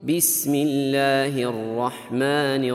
بسم الله الرحمن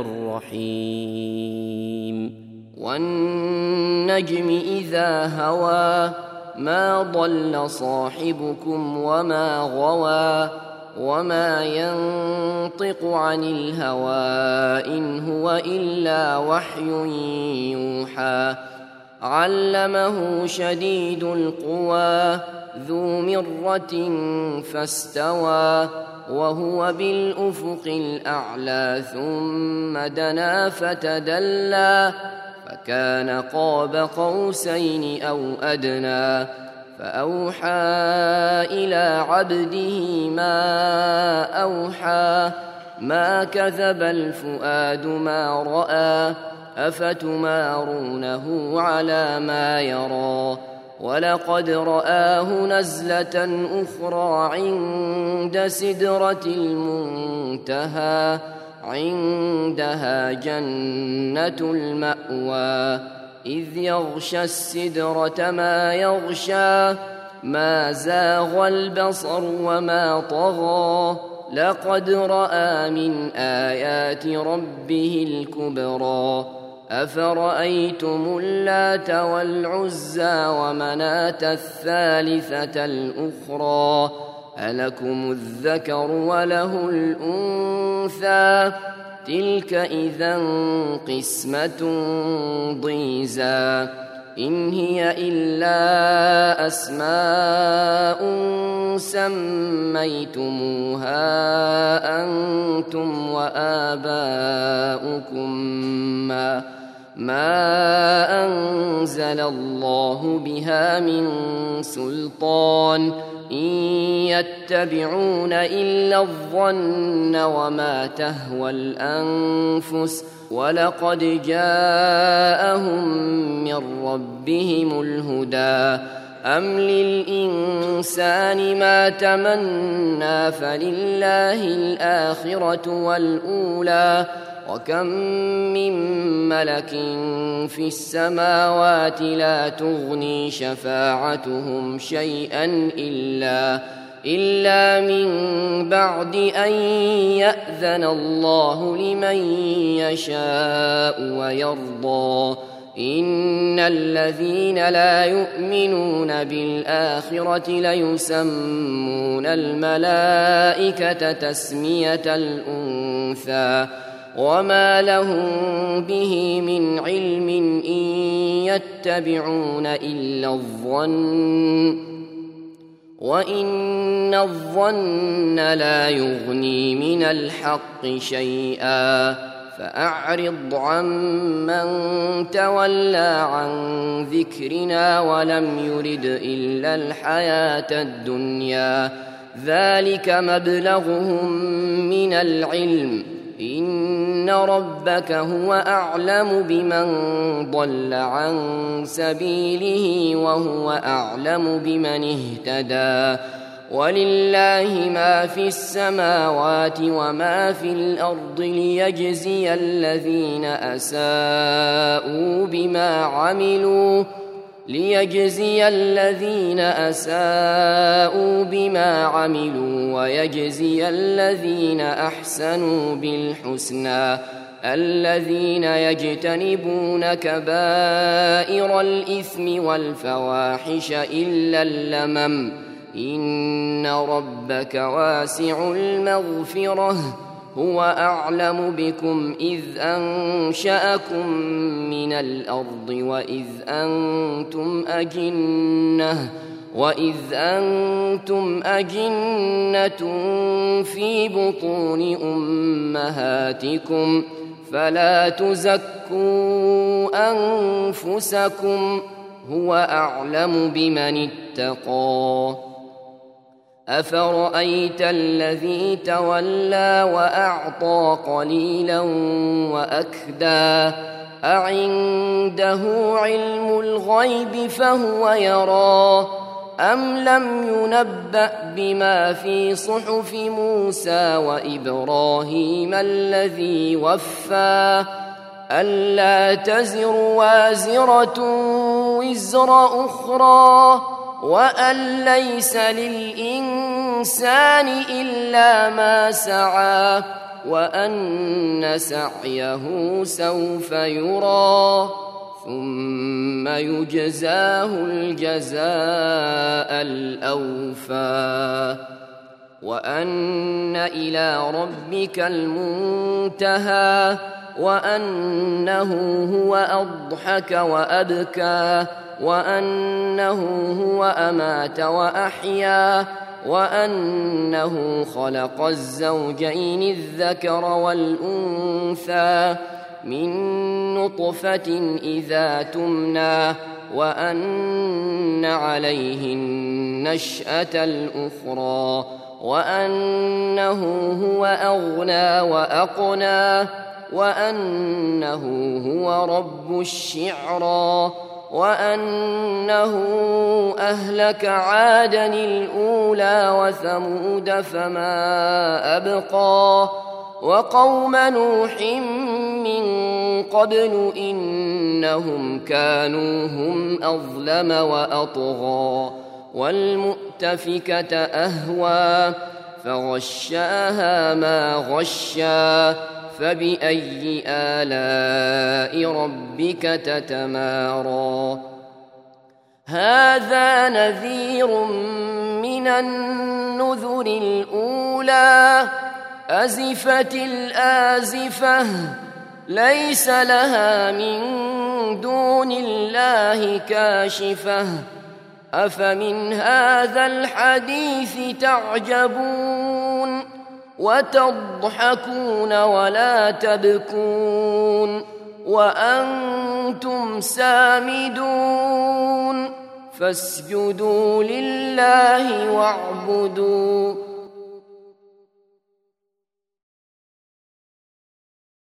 الرحيم والنجم إذا هوى ما ضل صاحبكم وما غوى وما ينطق عن الهوى إن هو إلا وحي يوحى علمه شديد القوى ذو مرة فاستوى وهو بالأفق الأعلى ثم دنا فتدلى فكان قاب قوسين أو أدنى فأوحى إلى عبده ما أوحى ما كذب الفؤاد ما رأى أفتمارونه على ما يرى ولقد رآه نزلة أخرى عند سدرة المنتهى عندها جنة المأوى إذ يغشى السدرة ما يغشى ما زاغ البصر وما طغى لقد رأى من آيات ربه الكبرى أفرأيتم اللات والعزى ومناة الثالثة الأخرى ألكم الذكر وله الأنثى تلك إذا قسمة ضيزى إن هي إلا أسماء سميتموها أنتم وآباؤكم ما أنزل الله بها من سلطان إن يتبعون إلا الظن وما تهوى الأنفس ولقد جاءهم من ربهم الهدى أم للإنسان ما تمنى فلله الآخرة والأولى وكم من ملك في السماوات لا تغني شفاعتهم شيئا إلا من بعد أن يأذن الله لمن يشاء ويرضى إن الذين لا يؤمنون بالآخرة ليسمون الملائكة تسمية الأنثى وما لهم به من علم إن يتبعون إلا الظن وإن الظن لا يغني من الحق شيئا فأعرض عمن تولى عن ذكرنا ولم يرد إلا الحياة الدنيا ذلك مبلغهم من العلم إن ربك هو أعلم بمن ضل عن سبيله وهو أعلم بمن اهتدى ولله ما في السماوات وما في الأرض ليجزي الذين أساءوا بما عملوا ويجزي الذين أحسنوا بالحسنى الذين يجتنبون كبائر الإثم والفواحش إلا اللمم إن ربك واسع المغفرة هو أعلم بكم إذ أنشأكم من الأرض وإذ أنتم أجنة في بطون أمهاتكم فلا تزكوا أنفسكم هو أعلم بمن اتقى أفرأيت الذي تولى وأعطى قليلا وأكدى أعنده علم الغيب فهو يرى أم لم ينبأ بما في صحف موسى وإبراهيم الذي وفى ألا تزر وازرة وزر أخرى وأن ليس للإنسان إلا ما سعى وأن سعيه سوف يرى ثم يجزاه الجزاء الأوفى وأن إلى ربك المنتهى وأنه هو أضحك وأبكى وأنه هو أمات وأحيا وأنه خلق الزوجين الذكر والأنثى من نطفة إذا تمنى وأن عليه النشأة الأخرى وأنه هو أغنى وأقنى وأنه هو رب الشعرى وأنه أهلك عادا الأولى وثمود فما أبقى وقوم نوح من قبل إنهم كانوا هم أظلم وأطغى والمؤتفكة أهوى فغشاها ما غشا فبأي آلاء ربك تتمارى هذا نذير من النذر الأولى أزفت الآزفة ليس لها من دون الله كاشفة أفمن هذا الحديث تعجبون وتضحكون ولا تبكون وأنتم سامدون فاسجدوا لله واعبدوا